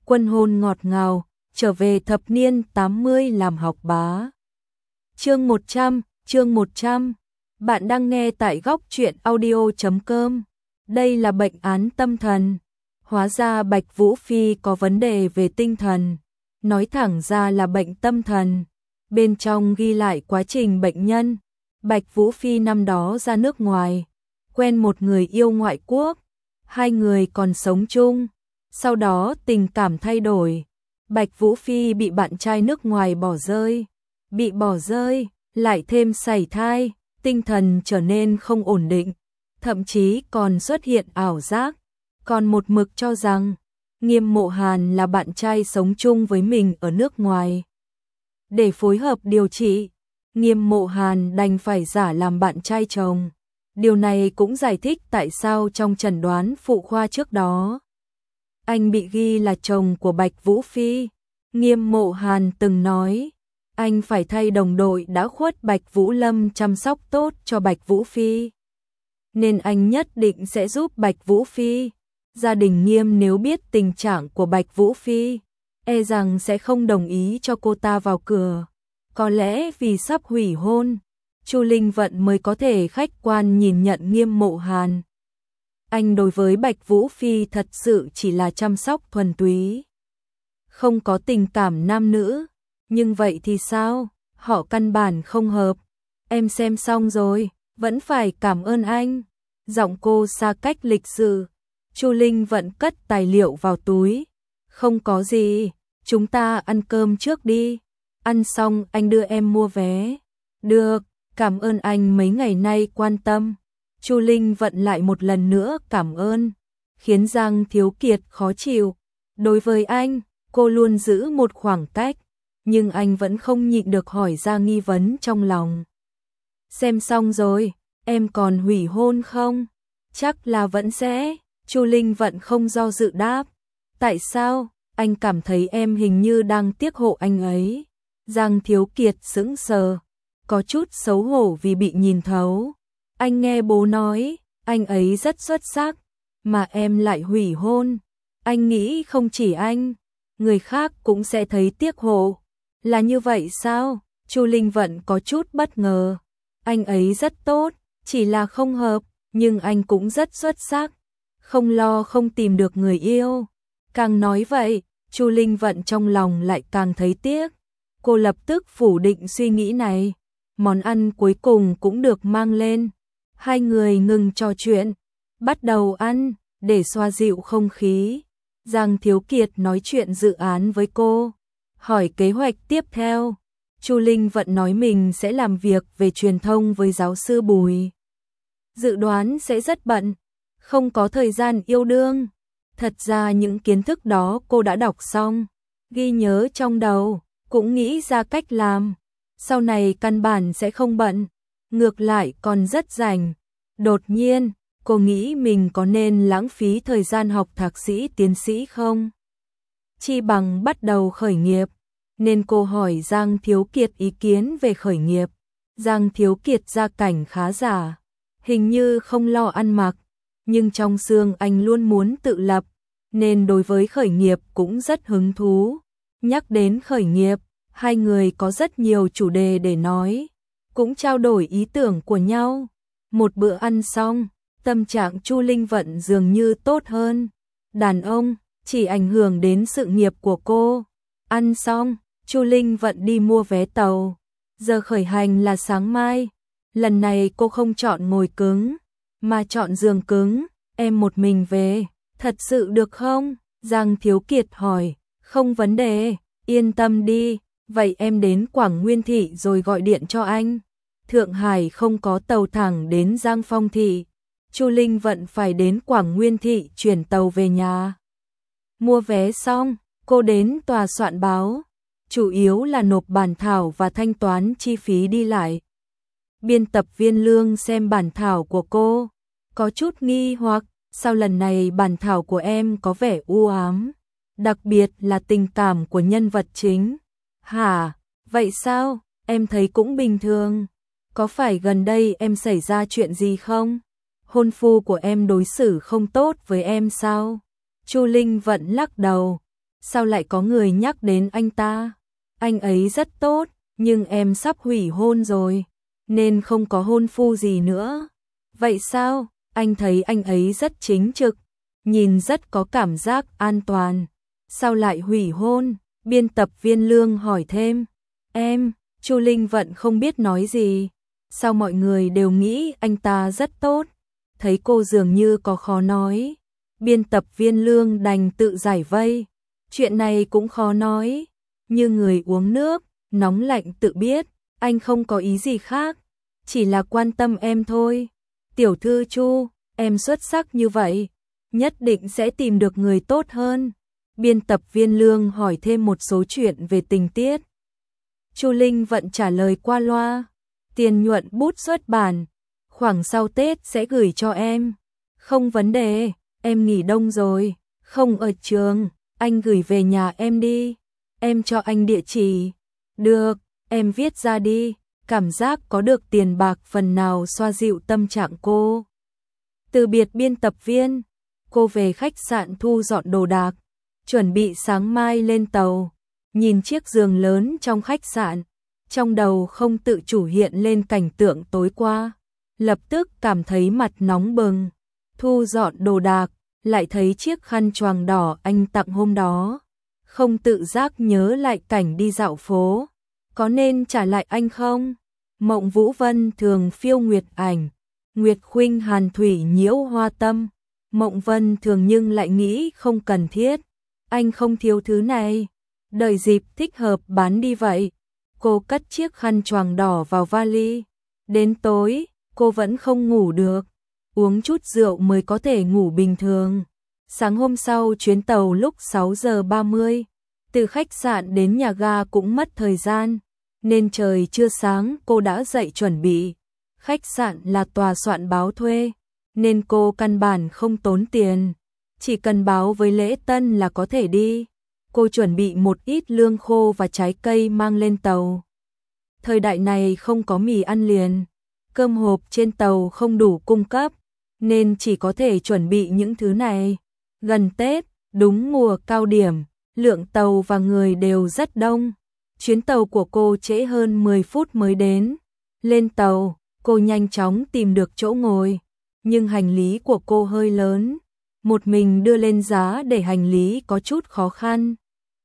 Quân hôn ngọt ngào, trở về thập niên 80 làm học bá. Chương 100. Bạn đang nghe tại góc truyện audio.com. Đây là bệnh án tâm thần. Hóa ra Bạch Vũ Phi có vấn đề về tinh thần. Nói thẳng ra là bệnh tâm thần. Bên trong ghi lại quá trình bệnh nhân. Bạch Vũ Phi năm đó ra nước ngoài, quen một người yêu ngoại quốc. Hai người còn sống chung. Sau đó tình cảm thay đổi. Bạch Vũ Phi bị bạn trai nước ngoài bỏ rơi. Bị bỏ rơi, lại thêm sảy thai, tinh thần trở nên không ổn định. Thậm chí còn xuất hiện ảo giác. Còn một mực cho rằng Nghiêm Mộ Hàn là bạn trai sống chung với mình ở nước ngoài. Để phối hợp điều trị, Nghiêm Mộ Hàn đành phải giả làm bạn trai chồng. Điều này cũng giải thích tại sao trong chẩn đoán phụ khoa trước đó, anh bị ghi là chồng của Bạch Vũ Phi. Nghiêm Mộ Hàn từng nói, anh phải thay đồng đội đã khuất Bạch Vũ Lâm chăm sóc tốt cho Bạch Vũ Phi. Nên anh nhất định sẽ giúp Bạch Vũ Phi. Gia đình Nghiêm nếu biết tình trạng của Bạch Vũ Phi, e rằng sẽ không đồng ý cho cô ta vào cửa. Có lẽ vì sắp hủy hôn, Chu Linh Vận mới có thể khách quan nhìn nhận Nghiêm Mộ Hàn. Anh đối với Bạch Vũ Phi thật sự chỉ là chăm sóc thuần túy, không có tình cảm nam nữ. Nhưng vậy thì sao? Họ căn bản không hợp. Em xem xong rồi, vẫn phải cảm ơn anh. Giọng cô xa cách lịch sự. Chu Linh Vận cất tài liệu vào túi. Không có gì, chúng ta ăn cơm trước đi. Ăn xong anh đưa em mua vé. Được, cảm ơn anh mấy ngày nay quan tâm. Chu Linh Vận lại một lần nữa cảm ơn, khiến Giang Thiếu Kiệt khó chịu. Đối với anh, cô luôn giữ một khoảng cách, nhưng anh vẫn không nhịn được hỏi ra nghi vấn trong lòng. Xem xong rồi, em còn hủy hôn không? Chắc là vẫn sẽ. Chu Linh Vận không do dự đáp. Tại sao? Anh cảm thấy em hình như đang tiếc hộ anh ấy. Giang Thiếu Kiệt sững sờ, có chút xấu hổ vì bị nhìn thấu. Anh nghe bố nói, anh ấy rất xuất sắc, mà em lại hủy hôn. Anh nghĩ không chỉ anh, người khác cũng sẽ thấy tiếc hộ. Là như vậy sao? Chu Linh Vận có chút bất ngờ. Anh ấy rất tốt, chỉ là không hợp, nhưng anh cũng rất xuất sắc. Không lo không tìm được người yêu. Càng nói vậy, Chu Linh Vận trong lòng lại càng thấy tiếc. Cô lập tức phủ định suy nghĩ này. Món ăn cuối cùng cũng được mang lên. Hai người ngừng trò chuyện, bắt đầu ăn, để xoa dịu không khí. Giang Thiếu Kiệt nói chuyện dự án với cô, hỏi kế hoạch tiếp theo. Chu Linh Vận nói mình sẽ làm việc về truyền thông với giáo sư Bùi. Dự đoán sẽ rất bận, không có thời gian yêu đương. Thật ra những kiến thức đó cô đã đọc xong, ghi nhớ trong đầu, cũng nghĩ ra cách làm. Sau này căn bản sẽ không bận, ngược lại còn rất rảnh. Đột nhiên, cô nghĩ mình có nên lãng phí thời gian học thạc sĩ tiến sĩ không? Chi bằng bắt đầu khởi nghiệp, nên cô hỏi Giang Thiếu Kiệt ý kiến về khởi nghiệp. Giang Thiếu Kiệt gia cảnh khá giả, hình như không lo ăn mặc, nhưng trong xương anh luôn muốn tự lập, nên đối với khởi nghiệp cũng rất hứng thú. Nhắc đến khởi nghiệp, hai người có rất nhiều chủ đề để nói, cũng trao đổi ý tưởng của nhau. Một bữa ăn xong, tâm trạng Chu Linh Vận dường như tốt hơn. Đàn ông chỉ ảnh hưởng đến sự nghiệp của cô. Ăn xong, Chu Linh Vận đi mua vé tàu. Giờ khởi hành là sáng mai. Lần này cô không chọn ngồi cứng, mà chọn giường cứng. Em một mình về, thật sự được không? Giang Thiếu Kiệt hỏi. Không vấn đề, yên tâm đi. Vậy em đến Quảng Nguyên Thị rồi gọi điện cho anh. Thượng Hải không có tàu thẳng đến Giang Phong Thị. Chu Linh Vận phải đến Quảng Nguyên Thị chuyển tàu về nhà. Mua vé xong, cô đến tòa soạn báo. Chủ yếu là nộp bản thảo và thanh toán chi phí đi lại. Biên tập viên Lương xem bản thảo của cô, có chút nghi hoặc, sao lần này bản thảo của em có vẻ u ám, đặc biệt là tình cảm của nhân vật chính. Hả? Vậy sao? Em thấy cũng bình thường. Có phải gần đây em xảy ra chuyện gì không? Hôn phu của em đối xử không tốt với em sao? Chu Linh Vận lắc đầu. sao lại có người nhắc đến anh ta? Anh ấy rất tốt, nhưng em sắp hủy hôn rồi, nên không có hôn phu gì nữa. Vậy sao? Anh thấy anh ấy rất chính trực, nhìn rất có cảm giác an toàn. Sao lại hủy hôn? Biên tập viên Lương hỏi thêm. Chu Linh Vận không biết nói gì. Sao mọi người đều nghĩ anh ta rất tốt? Thấy cô dường như có khó nói. Biên tập viên Lương đành tự giải vây. Chuyện này cũng khó nói. Như người uống nước, nóng lạnh tự biết. Anh không có ý gì khác. Chỉ là quan tâm em thôi. Tiểu thư Chu, em xuất sắc như vậy, nhất định sẽ tìm được người tốt hơn. Biên tập viên Lương hỏi thêm một số chuyện về tình tiết. Chu Linh Vận trả lời qua loa. Tiền nhuận bút xuất bản, khoảng sau Tết sẽ gửi cho em. Không vấn đề, em nghỉ đông rồi, không ở trường, anh gửi về nhà em đi. Em cho anh địa chỉ. Được, em viết ra đi. Cảm giác có được tiền bạc phần nào xoa dịu tâm trạng cô. Từ biệt biên tập viên, cô về khách sạn thu dọn đồ đạc, chuẩn bị sáng mai lên tàu. Nhìn chiếc giường lớn trong khách sạn, trong đầu không tự chủ hiện lên cảnh tượng tối qua, lập tức cảm thấy mặt nóng bừng. Thu dọn đồ đạc, lại thấy chiếc khăn choàng đỏ anh tặng hôm đó, không tự giác nhớ lại cảnh đi dạo phố. Có nên trả lại anh không? Mộng Vũ Vân thường phiêu nguyệt ảnh, Nguyệt Khuynh hàn thủy nhiễu hoa tâm. Mộng Vân thường nhưng lại nghĩ không cần thiết. Anh không thiếu thứ này, đợi dịp thích hợp bán đi vậy. Cô cất chiếc khăn choàng đỏ vào vali. Đến tối, cô vẫn không ngủ được. Uống chút rượu mới có thể ngủ bình thường. Sáng hôm sau chuyến tàu lúc 6 giờ 30. Từ khách sạn đến nhà ga cũng mất thời gian, nên trời chưa sáng cô đã dậy chuẩn bị. Khách sạn là tòa soạn báo thuê, nên cô căn bản không tốn tiền. Chỉ cần báo với lễ tân là có thể đi. Cô chuẩn bị một ít lương khô và trái cây mang lên tàu. Thời đại này không có mì ăn liền, cơm hộp trên tàu không đủ cung cấp, nên chỉ có thể chuẩn bị những thứ này. Gần Tết, đúng mùa cao điểm, lượng tàu và người đều rất đông. Chuyến tàu của cô trễ hơn 10 phút mới đến. Lên tàu, cô nhanh chóng tìm được chỗ ngồi, nhưng hành lý của cô hơi lớn. Một mình đưa lên giá để hành lý có chút khó khăn.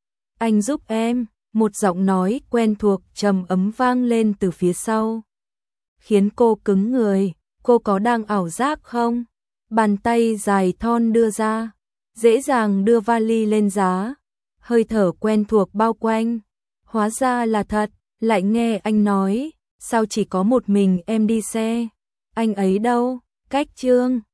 Anh giúp em, một giọng nói quen thuộc trầm ấm vang lên từ phía sau, khiến cô cứng người. Cô có đang ảo giác không? Bàn tay dài thon đưa ra, dễ dàng đưa vali lên giá. Hơi thở quen thuộc bao quanh. Hóa ra là thật. Lại nghe anh nói, sao chỉ có một mình em đi xe? Anh ấy đâu? Cách Trương